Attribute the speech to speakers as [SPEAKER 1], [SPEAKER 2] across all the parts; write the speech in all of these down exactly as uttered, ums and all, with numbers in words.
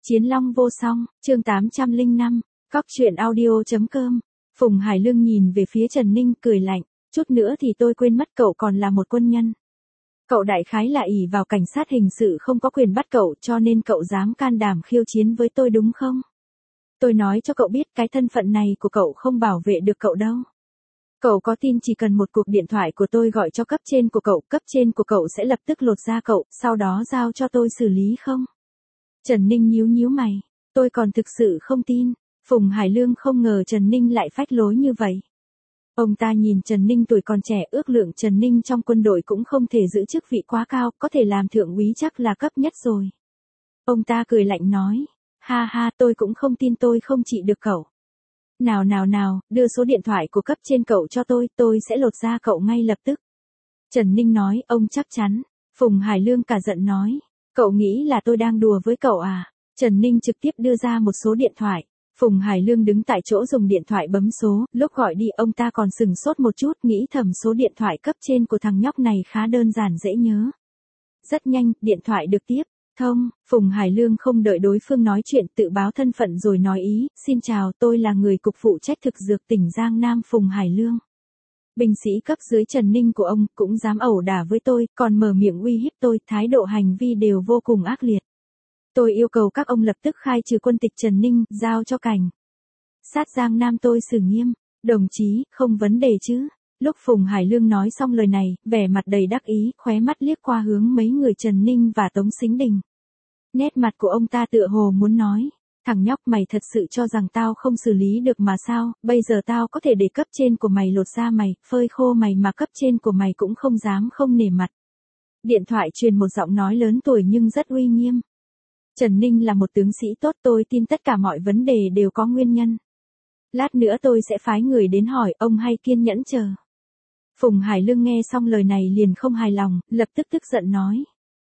[SPEAKER 1] Chiến Long vô song, chương tám trăm lẻ năm, cóc truyện audio chấm com. Phùng Hải Lương nhìn về phía Trần Ninh cười lạnh, chút nữa thì tôi quên mất cậu còn là một quân nhân. Cậu đại khái là ỷ vào cảnh sát hình sự không có quyền bắt cậu cho nên cậu dám can đảm khiêu chiến với tôi đúng không? Tôi nói cho cậu biết cái thân phận này của cậu không bảo vệ được cậu đâu. Cậu có tin chỉ cần một cuộc điện thoại của tôi gọi cho cấp trên của cậu, cấp trên của cậu sẽ lập tức lột da cậu, sau đó giao cho tôi xử lý không? Trần Ninh nhíu nhíu mày, tôi còn thực sự không tin. Phùng Hải Lương không ngờ Trần Ninh lại phách lối như vậy. Ông ta nhìn Trần Ninh tuổi còn trẻ, ước lượng Trần Ninh trong quân đội cũng không thể giữ chức vị quá cao, có thể làm thượng úy chắc là cấp nhất rồi. Ông ta cười lạnh nói, ha ha, tôi cũng không tin tôi không trị được cậu. Nào nào nào, đưa số điện thoại của cấp trên cậu cho tôi, tôi sẽ lột da cậu ngay lập tức. Trần Ninh nói, ông chắc chắn. Phùng Hải Lương cả giận nói, cậu nghĩ là tôi đang đùa với cậu à? Trần Ninh trực tiếp đưa ra một số điện thoại. Phùng Hải Lương đứng tại chỗ dùng điện thoại bấm số, lúc gọi đi ông ta còn sừng sốt một chút, nghĩ thầm số điện thoại cấp trên của thằng nhóc này khá đơn giản dễ nhớ. Rất nhanh, điện thoại được tiếp. Thông, Phùng Hải Lương không đợi đối phương nói chuyện tự báo thân phận rồi nói ý, xin chào, tôi là người cục phụ trách thực dược tỉnh Giang Nam Phùng Hải Lương. Binh sĩ cấp dưới Trần Ninh của ông cũng dám ẩu đả với tôi, còn mở miệng uy hiếp tôi, thái độ hành vi đều vô cùng ác liệt. Tôi yêu cầu các ông lập tức khai trừ quân tịch Trần Ninh, giao cho cảnh sát Giang Nam tôi xử nghiêm. Đồng chí, không vấn đề chứ. Lúc Phùng Hải Lương nói xong lời này, vẻ mặt đầy đắc ý, khóe mắt liếc qua hướng mấy người Trần Ninh và Tống Sính Đình. Nét mặt của ông ta tựa hồ muốn nói, thằng nhóc mày thật sự cho rằng tao không xử lý được mà sao, bây giờ tao có thể để cấp trên của mày lột da mày, phơi khô mày mà cấp trên của mày cũng không dám không nể mặt. Điện thoại truyền một giọng nói lớn tuổi nhưng rất uy nghiêm. Trần Ninh là một tướng sĩ tốt, tôi tin tất cả mọi vấn đề đều có nguyên nhân. Lát nữa tôi sẽ phái người đến hỏi, ông hay kiên nhẫn chờ. Phùng Hải Lương nghe xong lời này liền không hài lòng, lập tức tức giận nói.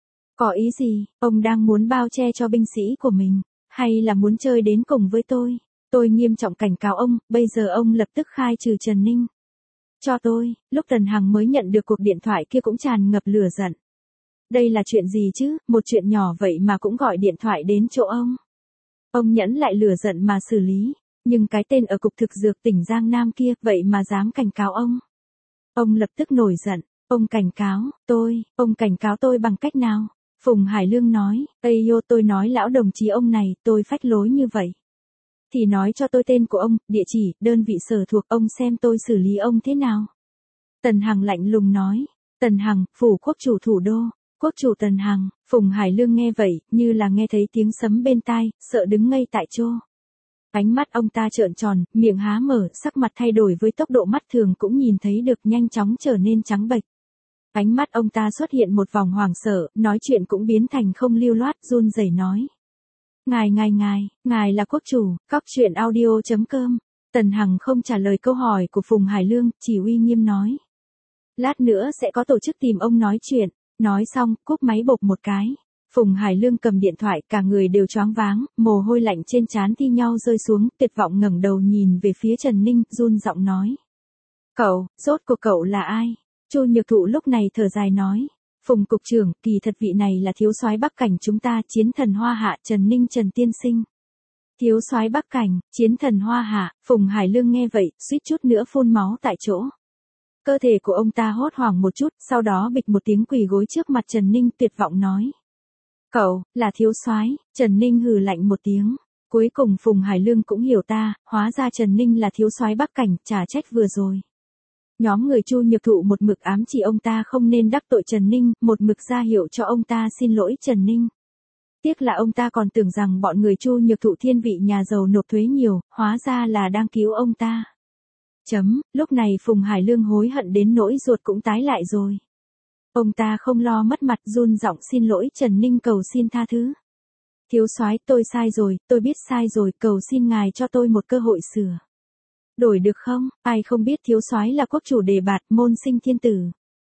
[SPEAKER 1] Có ý gì, ông đang muốn bao che cho binh sĩ của mình, hay là muốn chơi đến cùng với tôi? Tôi nghiêm trọng cảnh cáo ông, bây giờ ông lập tức khai trừ Trần Ninh. Cho tôi, lúc Tần Hằng mới nhận được cuộc điện thoại kia cũng tràn ngập lửa giận. Đây là chuyện gì chứ, một chuyện nhỏ vậy mà cũng gọi điện thoại đến chỗ ông. Ông nhẫn lại lửa giận mà xử lý, nhưng cái tên ở cục thực dược tỉnh Giang Nam kia, vậy mà dám cảnh cáo ông. Ông lập tức nổi giận, ông cảnh cáo, tôi, ông cảnh cáo tôi bằng cách nào? Phùng Hải Lương nói, Ây yo, tôi nói lão đồng chí ông này, tôi phách lối như vậy. Thì nói cho tôi tên của ông, địa chỉ, đơn vị sở thuộc, ông xem tôi xử lý ông thế nào. Tần Hằng lạnh lùng nói, Tần Hằng, phủ quốc chủ thủ đô, quốc chủ Tần Hằng. Phùng Hải Lương nghe vậy, như là nghe thấy tiếng sấm bên tai, sợ đứng ngây tại chỗ. Ánh mắt ông ta trợn tròn, miệng há mở, sắc mặt thay đổi với tốc độ mắt thường cũng nhìn thấy được, nhanh chóng trở nên trắng bệch. Ánh mắt ông ta xuất hiện một vòng hoảng sợ, nói chuyện cũng biến thành không lưu loát, run rẩy nói. Ngài ngài ngài, ngài là quốc chủ, cóc truyện audio chấm com. Tần Hằng không trả lời câu hỏi của Phùng Hải Lương, chỉ uy nghiêm nói. Lát nữa sẽ có tổ chức tìm ông nói chuyện. Nói xong, cúp máy bộp một cái. Phùng Hải Lương cầm điện thoại, cả người đều choáng váng, mồ hôi lạnh trên trán thi nhau rơi xuống, tuyệt vọng ngẩng đầu nhìn về phía Trần Ninh, run giọng nói. Cậu, rốt cuộc cậu là ai? Chu Nhược Thụ lúc này thở dài nói. Phùng cục trưởng, kỳ thật vị này là thiếu soái Bắc Cảnh chúng ta, chiến thần Hoa Hạ Trần Ninh Trần tiên sinh. Thiếu soái Bắc Cảnh, chiến thần Hoa Hạ. Phùng Hải Lương nghe vậy, suýt chút nữa phun máu tại chỗ. Cơ thể của ông ta hốt hoảng một chút, sau đó bịch một tiếng quỳ gối trước mặt Trần Ninh, tuyệt vọng nói. Cậu, là thiếu soái. Trần Ninh hừ lạnh một tiếng. Cuối cùng Phùng Hải Lương cũng hiểu ta, hóa ra Trần Ninh là thiếu soái Bắc Cảnh, trả trách vừa rồi. Nhóm người Chu Nhược Thụ một mực ám chỉ ông ta không nên đắc tội Trần Ninh, một mực ra hiệu cho ông ta xin lỗi Trần Ninh. Tiếc là ông ta còn tưởng rằng bọn người Chu Nhược Thụ thiên vị nhà giàu nộp thuế nhiều, hóa ra là đang cứu ông ta. Chấm, lúc này Phùng Hải Lương hối hận đến nỗi ruột cũng tái lại rồi. Ông ta không lo mất mặt, run giọng xin lỗi Trần Ninh, cầu xin tha thứ. Thiếu soái, tôi sai rồi, tôi biết sai rồi, cầu xin ngài cho tôi một cơ hội sửa. Đổi được không? Ai không biết thiếu soái là quốc chủ đề bạt, môn sinh thiên tử.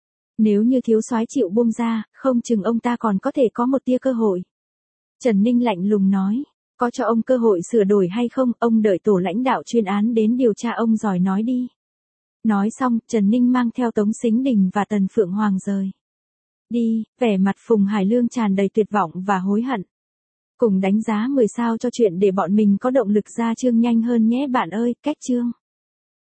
[SPEAKER 1] Nếu như thiếu soái chịu buông ra, không chừng ông ta còn có thể có một tia cơ hội. Trần Ninh lạnh lùng nói. Có cho ông cơ hội sửa đổi hay không, ông đợi tổ lãnh đạo chuyên án đến điều tra ông giỏi nói đi. Nói xong, Trần Ninh mang theo Tống Sính Đình và Tần Phượng Hoàng rời đi, vẻ mặt Phùng Hải Lương tràn đầy tuyệt vọng và hối hận. Cùng đánh giá mười sao cho chuyện để bọn mình có động lực ra chương nhanh hơn nhé bạn ơi, cách chương.